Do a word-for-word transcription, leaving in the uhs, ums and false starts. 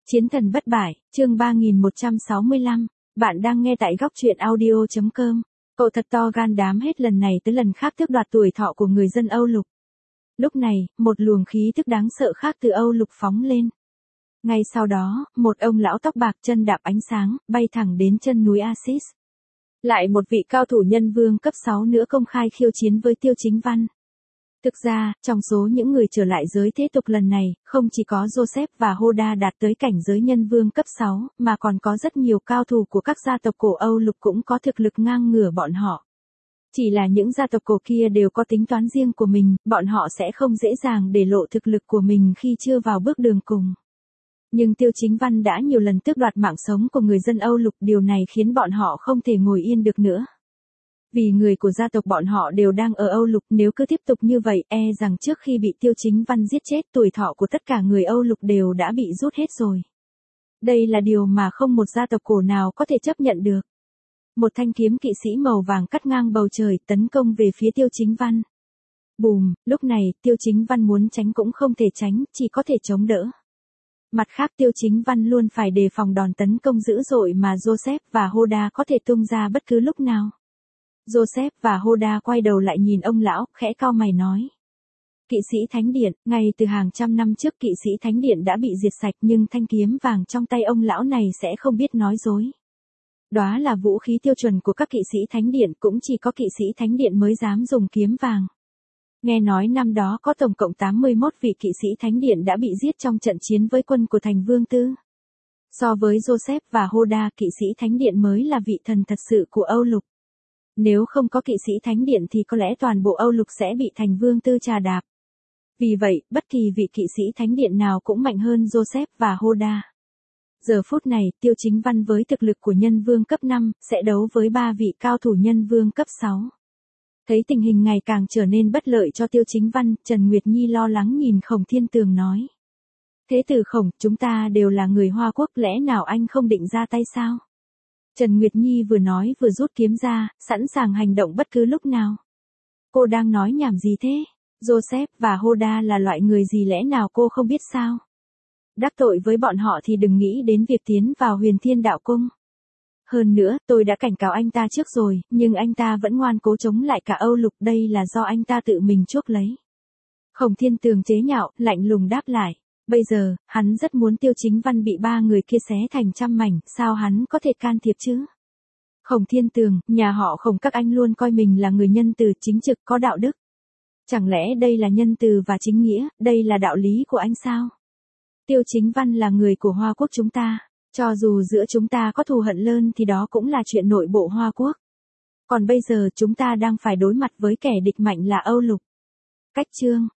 Chiến thần bất bại, chương ba nghìn một trăm sáu mươi lăm, bạn đang nghe tại góc truyện audio chấm com. Cậu thật to gan đám hết lần này tới lần khác tước đoạt tuổi thọ của người dân Âu Lục. Lúc này, một luồng khí thức đáng sợ khác từ Âu Lục phóng lên. Ngay sau đó, một ông lão tóc bạc chân đạp ánh sáng, bay thẳng đến chân núi Axis. Lại một vị cao thủ nhân vương cấp sáu nữa công khai khiêu chiến với Tiêu Chính Văn. Thực ra, trong số những người trở lại giới thế tục lần này, không chỉ có Joseph và Hoda đạt tới cảnh giới nhân vương cấp sáu, mà còn có rất nhiều cao thủ của các gia tộc cổ Âu Lục cũng có thực lực ngang ngửa bọn họ. Chỉ là những gia tộc cổ kia đều có tính toán riêng của mình, bọn họ sẽ không dễ dàng để lộ thực lực của mình khi chưa vào bước đường cùng. Nhưng Tiêu Chính Văn đã nhiều lần tước đoạt mạng sống của người dân Âu Lục, điều này khiến bọn họ không thể ngồi yên được nữa. Vì người của gia tộc bọn họ đều đang ở Âu Lục, nếu cứ tiếp tục như vậy, e rằng trước khi bị Tiêu Chính Văn giết chết, tuổi thọ của tất cả người Âu Lục đều đã bị rút hết rồi. Đây là điều mà không một gia tộc cổ nào có thể chấp nhận được. Một thanh kiếm kỵ sĩ màu vàng cắt ngang bầu trời, tấn công về phía Tiêu Chính Văn. Bùm, lúc này, Tiêu Chính Văn muốn tránh cũng không thể tránh, chỉ có thể chống đỡ. Mặt khác, Tiêu Chính Văn luôn phải đề phòng đòn tấn công dữ dội mà Joseph và Hoda có thể tung ra bất cứ lúc nào. Joseph và Hoda quay đầu lại nhìn ông lão, khẽ cau mày nói. Kỵ sĩ Thánh Điện, ngay từ hàng trăm năm trước kỵ sĩ Thánh Điện đã bị diệt sạch, nhưng thanh kiếm vàng trong tay ông lão này sẽ không biết nói dối. Đó là vũ khí tiêu chuẩn của các kỵ sĩ Thánh Điện, cũng chỉ có kỵ sĩ Thánh Điện mới dám dùng kiếm vàng. Nghe nói năm đó có tổng cộng tám mươi mốt vị kỵ sĩ Thánh Điện đã bị giết trong trận chiến với quân của thành Vương Tư. So với Joseph và Hoda, kỵ sĩ Thánh Điện mới là vị thần thật sự của Âu Lục. Nếu không có kỵ sĩ Thánh Điện thì có lẽ toàn bộ Âu Lục sẽ bị thành Vương Tư trà đạp. Vì vậy, bất kỳ vị kỵ sĩ Thánh Điện nào cũng mạnh hơn Joseph và Hoda. Giờ phút này, Tiêu Chính Văn với thực lực của nhân vương cấp năm, sẽ đấu với ba vị cao thủ nhân vương cấp sáu. Thấy tình hình ngày càng trở nên bất lợi cho Tiêu Chính Văn, Trần Nguyệt Nhi lo lắng nhìn Khổng Thiên Tường nói. Thế tử Khổng, chúng ta đều là người Hoa Quốc, lẽ nào anh không định ra tay sao? Trần Nguyệt Nhi vừa nói vừa rút kiếm ra, sẵn sàng hành động bất cứ lúc nào. Cô đang nói nhảm gì thế? Joseph và Hoda là loại người gì lẽ nào cô không biết sao? Đắc tội với bọn họ thì đừng nghĩ đến việc tiến vào Huyền Thiên Đạo Cung. Hơn nữa, tôi đã cảnh cáo anh ta trước rồi, nhưng anh ta vẫn ngoan cố chống lại cả Âu Lục, đây là do anh ta tự mình chuốc lấy. Khổng Thiên Tường chế nhạo, lạnh lùng đáp lại. Bây giờ, hắn rất muốn Tiêu Chính Văn bị ba người kia xé thành trăm mảnh, sao hắn có thể can thiệp chứ? Khổng Thiên Tường, nhà họ Khổng các anh luôn coi mình là người nhân từ, chính trực, có đạo đức. Chẳng lẽ đây là nhân từ và chính nghĩa, đây là đạo lý của anh sao? Tiêu Chính Văn là người của Hoa Quốc chúng ta, cho dù giữa chúng ta có thù hận lớn thì đó cũng là chuyện nội bộ Hoa Quốc. Còn bây giờ chúng ta đang phải đối mặt với kẻ địch mạnh là Âu Lục. Cách chương